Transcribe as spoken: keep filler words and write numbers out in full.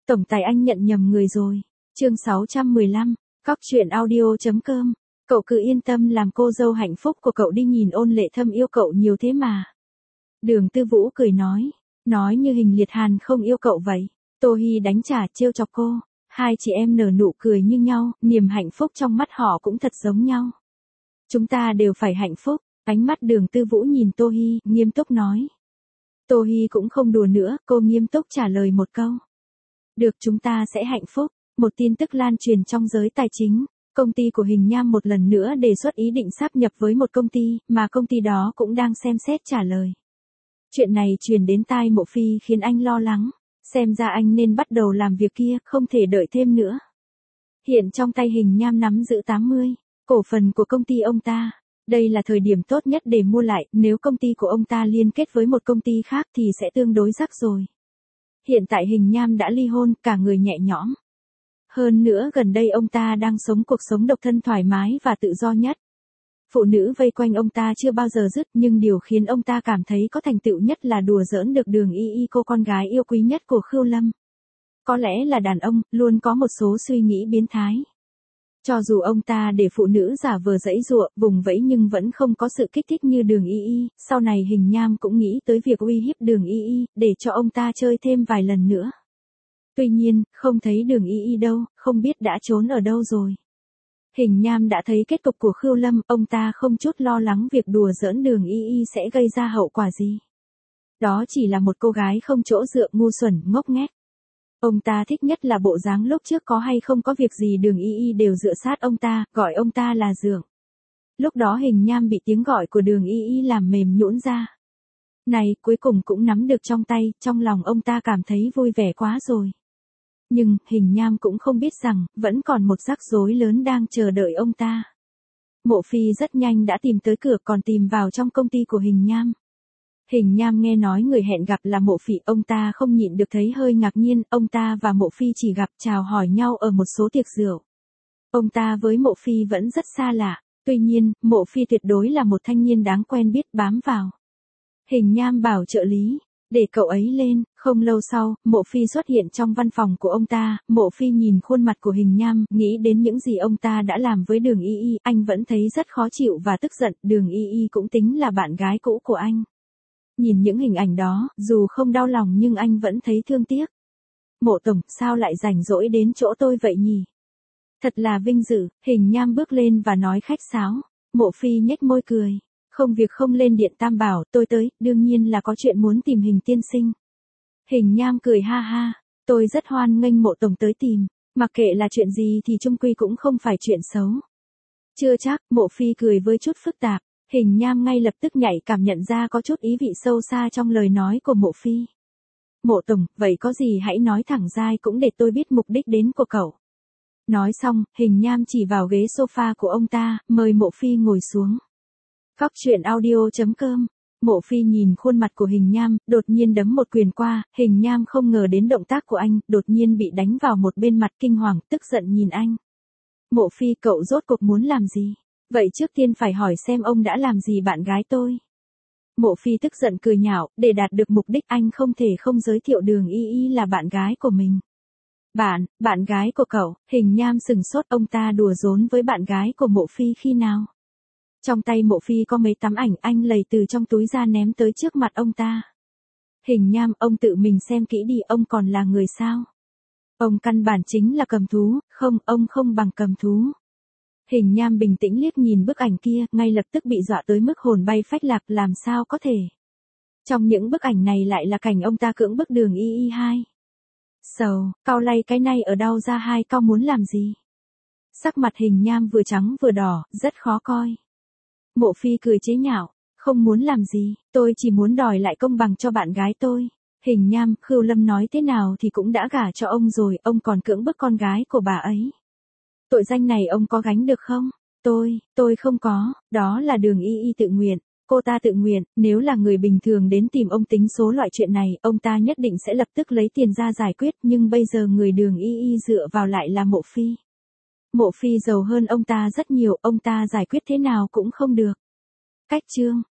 Tổng tài anh nhận nhầm người rồi. Chương sáu trăm mười lăm, cóc truyện audio.com. Cậu cứ yên tâm làm cô dâu hạnh phúc của cậu đi, nhìn Ôn Lệ Thâm yêu cậu nhiều thế mà. Đường Tư Vũ cười nói, nói như Hình Liệt Hàn không yêu cậu vậy. Tô Hi đánh trả trêu chọc cô, hai chị em nở nụ cười như nhau, niềm hạnh phúc trong mắt họ cũng thật giống nhau. Chúng ta đều phải hạnh phúc. Ánh mắt Đường Tư Vũ nhìn Tô Hi, nghiêm túc nói. Tô Hi cũng không đùa nữa, cô nghiêm túc trả lời một câu. Được, chúng ta sẽ hạnh phúc. Một tin tức lan truyền trong giới tài chính, công ty của Hình Nham một lần nữa đề xuất ý định sáp nhập với một công ty, mà công ty đó cũng đang xem xét trả lời. Chuyện này truyền đến tai Mộ Phi khiến anh lo lắng, xem ra anh nên bắt đầu làm việc kia, không thể đợi thêm nữa. Hiện trong tay Hình Nham nắm giữ tám mươi cổ phần của công ty ông ta. Đây là thời điểm tốt nhất để mua lại, nếu công ty của ông ta liên kết với một công ty khác thì sẽ tương đối rắc rối. Hiện tại Hình Nham đã ly hôn, cả người nhẹ nhõm. Hơn nữa gần đây ông ta đang sống cuộc sống độc thân thoải mái và tự do nhất. Phụ nữ vây quanh ông ta chưa bao giờ dứt, nhưng điều khiến ông ta cảm thấy có thành tựu nhất là đùa giỡn được Đường Y Y, cô con gái yêu quý nhất của Khưu Lâm. Có lẽ là đàn ông, luôn có một số suy nghĩ biến thái. Cho dù ông ta để phụ nữ giả vờ giãy giụa, vùng vẫy nhưng vẫn không có sự kích thích như Đường Y Y, sau này Hình Nham cũng nghĩ tới việc uy hiếp Đường Y Y, để cho ông ta chơi thêm vài lần nữa. Tuy nhiên, không thấy Đường Y Y đâu, không biết đã trốn ở đâu rồi. Hình Nham đã thấy kết cục của Khưu Lâm, ông ta không chút lo lắng việc đùa giỡn Đường Y Y sẽ gây ra hậu quả gì. Đó chỉ là một cô gái không chỗ dựa, ngu xuẩn, ngốc nghếch. Ông ta thích nhất là bộ dáng lúc trước có hay không có việc gì Đường Y Y đều dựa sát ông ta, gọi ông ta là dượng. Lúc đó Hình Nham bị tiếng gọi của Đường Y Y làm mềm nhũn ra. Này, cuối cùng cũng nắm được trong tay, trong lòng ông ta cảm thấy vui vẻ quá rồi. Nhưng, Hình Nham cũng không biết rằng, vẫn còn một rắc rối lớn đang chờ đợi ông ta. Mộ Phi rất nhanh đã tìm tới cửa, còn tìm vào trong công ty của Hình Nham. Hình Nham nghe nói người hẹn gặp là Mộ Phỉ, ông ta không nhịn được thấy hơi ngạc nhiên, ông ta và Mộ Phi chỉ gặp chào hỏi nhau ở một số tiệc rượu. Ông ta với Mộ Phi vẫn rất xa lạ, tuy nhiên, Mộ Phi tuyệt đối là một thanh niên đáng quen biết, bám vào. Hình Nham bảo trợ lý, để cậu ấy lên. Không lâu sau, Mộ Phi xuất hiện trong văn phòng của ông ta. Mộ Phi nhìn khuôn mặt của Hình Nham, nghĩ đến những gì ông ta đã làm với Đường Y Y, anh vẫn thấy rất khó chịu và tức giận. Đường Y Y cũng tính là bạn gái cũ của anh. Nhìn những hình ảnh đó, dù không đau lòng nhưng anh vẫn thấy thương tiếc. Mộ tổng, sao lại rảnh rỗi đến chỗ tôi vậy nhỉ? Thật là vinh dự. Hình Nham bước lên và nói khách sáo. Mộ Phi nhếch môi cười. Không việc không lên điện Tam Bảo, tôi tới, đương nhiên là có chuyện muốn tìm Hình tiên sinh. Hình Nham cười ha ha, tôi rất hoan nghênh Mộ tổng tới tìm, mặc kệ là chuyện gì thì chung quy cũng không phải chuyện xấu. Chưa chắc. Mộ Phi cười với chút phức tạp. Hình Nham ngay lập tức nhạy cảm nhận ra có chút ý vị sâu xa trong lời nói của Mộ Phi. Mộ tổng, vậy có gì hãy nói thẳng ra cũng để tôi biết mục đích đến của cậu. Nói xong, Hình Nham chỉ vào ghế sofa của ông ta, mời Mộ Phi ngồi xuống. Cóc truyện audio.com. Mộ Phi nhìn khuôn mặt của Hình Nham, đột nhiên đấm một quyền qua. Hình Nham không ngờ đến động tác của anh, đột nhiên bị đánh vào một bên mặt, kinh hoàng, tức giận nhìn anh. Mộ Phi, cậu rốt cuộc muốn làm gì? Vậy trước tiên phải hỏi xem ông đã làm gì bạn gái tôi. Mộ Phi tức giận cười nhạo, để đạt được mục đích anh không thể không giới thiệu Đường Y Y là bạn gái của mình. Bạn, bạn gái của cậu? Hình Nham sừng sốt, ông ta đùa giỡn với bạn gái của Mộ Phi khi nào? Trong tay Mộ Phi có mấy tấm ảnh, anh lầy từ trong túi ra ném tới trước mặt ông ta. Hình Nham, ông tự mình xem kỹ đi, ông còn là người sao? Ông căn bản chính là cầm thú, không, ông không bằng cầm thú. Hình Nham bình tĩnh liếc nhìn bức ảnh kia, ngay lập tức bị dọa tới mức hồn bay phách lạc, làm sao có thể. Trong những bức ảnh này lại là cảnh ông ta cưỡng bức Đường Y Y hai. Sầu, so, cau lay cái này ở đâu ra hai, cau muốn làm gì? Sắc mặt Hình Nham vừa trắng vừa đỏ, rất khó coi. Mộ Phi cười chế nhạo, không muốn làm gì, tôi chỉ muốn đòi lại công bằng cho bạn gái tôi. Hình Nham, Khưu Lâm nói thế nào thì cũng đã gả cho ông rồi, ông còn cưỡng bức con gái của bà ấy. Tội danh này ông có gánh được không? Tôi, tôi không có, đó là Đường Y Y tự nguyện, cô ta tự nguyện, nếu là người bình thường đến tìm ông tính số loại chuyện này, ông ta nhất định sẽ lập tức lấy tiền ra giải quyết, nhưng bây giờ người Đường Y Y dựa vào lại là Mộ Phi. Mộ Phi giàu hơn ông ta rất nhiều, ông ta giải quyết thế nào cũng không được. Cách chương.